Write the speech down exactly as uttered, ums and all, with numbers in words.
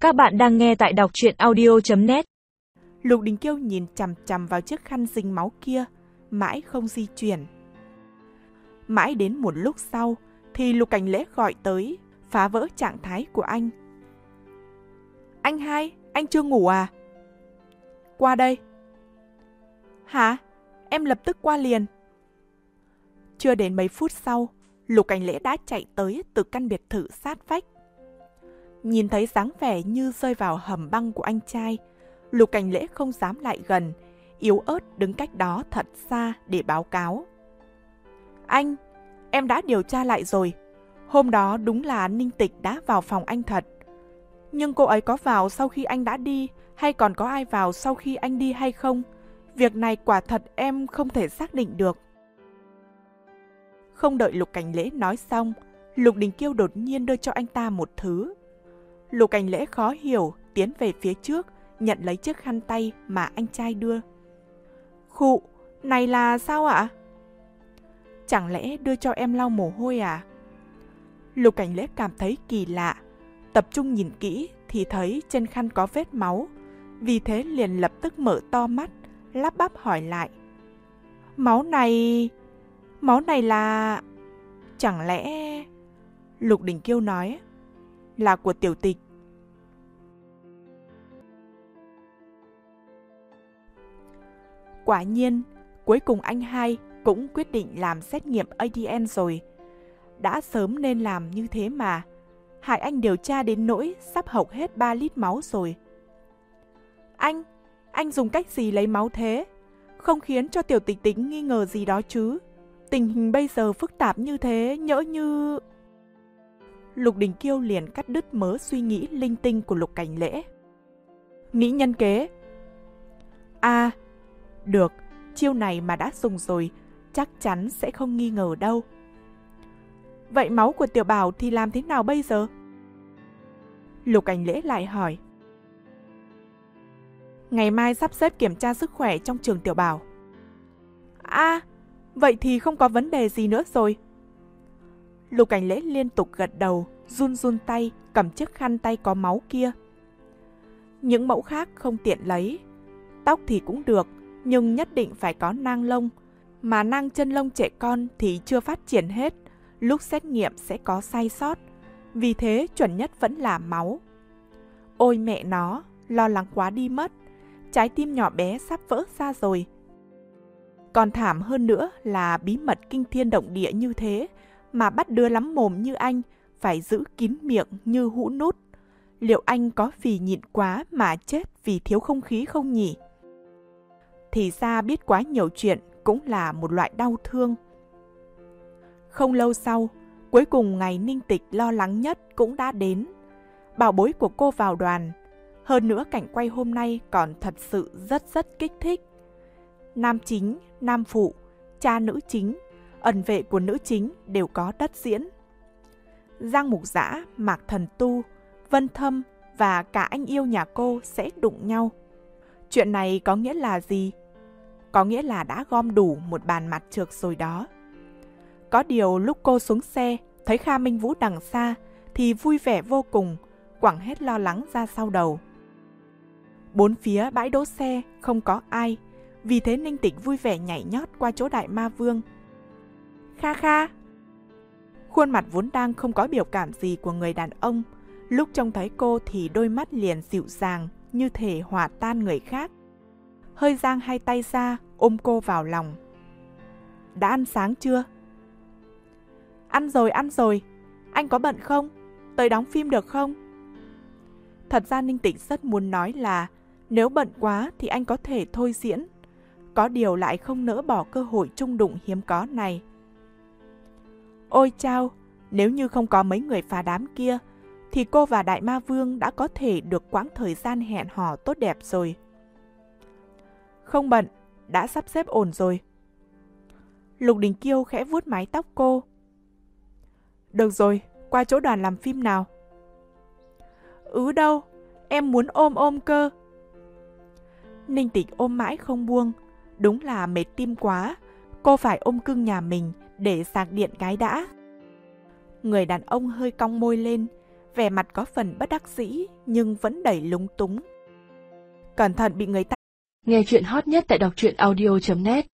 Các bạn đang nghe tại đọc truyện audio chấm net. Lục Đình Kiêu nhìn chằm chằm vào chiếc khăn dính máu kia, mãi không di chuyển. Mãi đến một lúc sau, thì Lục Cảnh Lễ gọi tới, phá vỡ trạng thái của anh. Anh hai, anh chưa ngủ à? Qua đây. Hả? Em lập tức qua liền. Chưa đến mấy phút sau, Lục Cảnh Lễ đã chạy tới từ căn biệt thự sát vách. Nhìn thấy dáng vẻ như rơi vào hầm băng của anh trai, Lục Cảnh Lễ không dám lại gần, yếu ớt đứng cách đó thật xa để báo cáo. Anh, em đã điều tra lại rồi. Hôm đó đúng là Ninh Tịch đã vào phòng anh thật. Nhưng cô ấy có vào sau khi anh đã đi, hay còn có ai vào sau khi anh đi hay không? Việc này quả thật em không thể xác định được. Không đợi Lục Cảnh Lễ nói xong, Lục Đình Kiêu đột nhiên đưa cho anh ta một thứ. Lục Cảnh Lễ khó hiểu, tiến về phía trước, nhận lấy chiếc khăn tay mà anh trai đưa. Khụ, này là sao ạ? Chẳng lẽ đưa cho em lau mồ hôi à? Lục Cảnh Lễ cảm thấy kỳ lạ, tập trung nhìn kỹ thì thấy trên khăn có vết máu, vì thế liền lập tức mở to mắt, lắp bắp hỏi lại. Máu này... máu này là... Chẳng lẽ... Lục Đình Kiêu nói, là của Tiểu Tịch. Quả nhiên, cuối cùng anh hai cũng quyết định làm xét nghiệm a đê en rồi. Đã sớm nên làm như thế mà. Hại anh điều tra đến nỗi sắp hộc hết ba lít máu rồi. Anh, anh dùng cách gì lấy máu thế? Không khiến cho Tiểu Tịch Tính nghi ngờ gì đó chứ? Tình hình bây giờ phức tạp như thế, nhỡ như... Lục Đình Kiêu liền cắt đứt mớ suy nghĩ linh tinh của Lục Cảnh Lễ. Nghĩ nhân kế. À, được, chiêu này mà đã dùng rồi, chắc chắn sẽ không nghi ngờ đâu. Vậy máu của Tiểu Bảo thì làm thế nào bây giờ? Lục Cảnh Lễ lại hỏi. Ngày mai sắp xếp kiểm tra sức khỏe trong trường Tiểu Bảo. À, vậy thì không có vấn đề gì nữa rồi. Lục Cảnh Lễ liên tục gật đầu, run run tay, cầm chiếc khăn tay có máu kia. Những mẫu khác không tiện lấy. Tóc thì cũng được, nhưng nhất định phải có nang lông, mà nang chân lông trẻ con thì chưa phát triển hết, lúc xét nghiệm sẽ có sai sót, vì thế chuẩn nhất vẫn là máu. Ôi mẹ nó, lo lắng quá đi mất, trái tim nhỏ bé sắp vỡ ra rồi. Còn thảm hơn nữa là bí mật kinh thiên động địa như thế, mà bắt đứa lắm mồm như anh phải giữ kín miệng như hũ nút. Liệu anh có vì nhịn quá mà chết vì thiếu không khí không nhỉ? Thì ra biết quá nhiều chuyện cũng là một loại đau thương. Không lâu sau, cuối cùng ngày Ninh Tịch lo lắng nhất cũng đã đến. Bảo bối của cô vào đoàn. Hơn nữa cảnh quay hôm nay còn thật sự rất rất kích thích. Nam chính, nam phụ, cha nữ chính, ẩn vệ của nữ chính đều có đất diễn. Giang Mục Dã, Mạc Thần Tu, Vân Thâm và cả anh yêu nhà cô sẽ đụng nhau. Chuyện này có nghĩa là gì? Có nghĩa là đã gom đủ một bàn mặt trược rồi đó. Có điều lúc cô xuống xe, thấy Kha Minh Vũ đằng xa, thì vui vẻ vô cùng, quẳng hết lo lắng ra sau đầu. Bốn phía bãi đỗ xe không có ai, vì thế Ninh Tịch vui vẻ nhảy nhót qua chỗ Đại Ma Vương. Kha Kha! Khuôn mặt vốn đang không có biểu cảm gì của người đàn ông, lúc trông thấy cô thì đôi mắt liền dịu dàng, như thể hòa tan người khác. Hơi giang hai tay ra, ôm cô vào lòng. Đã ăn sáng chưa? Ăn rồi, ăn rồi. Anh có bận không? Tới đóng phim được không? Thật ra Ninh Tịch rất muốn nói là nếu bận quá thì anh có thể thôi diễn. Có điều lại không nỡ bỏ cơ hội chung đụng hiếm có này. Ôi chao, nếu như không có mấy người phá đám kia, thì cô và Đại Ma Vương đã có thể được quãng thời gian hẹn hò tốt đẹp rồi. Không bận, đã sắp xếp ổn rồi. Lục Đình Kiêu khẽ vuốt mái tóc cô. Được rồi, qua chỗ đoàn làm phim nào. Ừ đâu, em muốn ôm ôm cơ. Ninh Tịch ôm mãi không buông, đúng là mệt tim quá, cô phải ôm cưng nhà mình để sạc điện cái đã. Người đàn ông hơi cong môi lên, vẻ mặt có phần bất đắc dĩ nhưng vẫn đầy lúng túng. Cẩn thận bị người ta... Nghe chuyện hot nhất tại đọc truyện audio chấm net